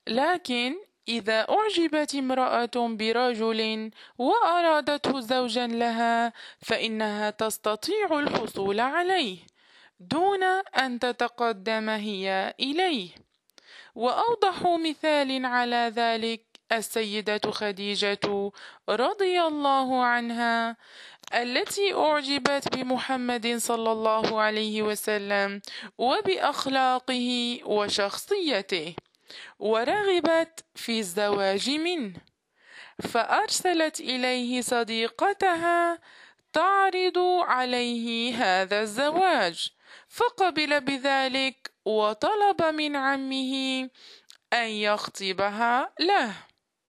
لكن إذا أعجبت امرأة برجل وأرادته زوجا لها فإنها تستطيع الحصول عليه دون أن تتقدم هي إليه. وأوضح مثال على ذلك السيدة خديجة رضي الله عنها، التي أعجبت بمحمد صلى الله عليه وسلم وبأخلاقه وشخصيته، ورغبت في الزواج منه، فأرسلت إليه صديقتها تعرض عليه هذا الزواج، فقبل بذلك وطلب من عمه أن يخطبها له.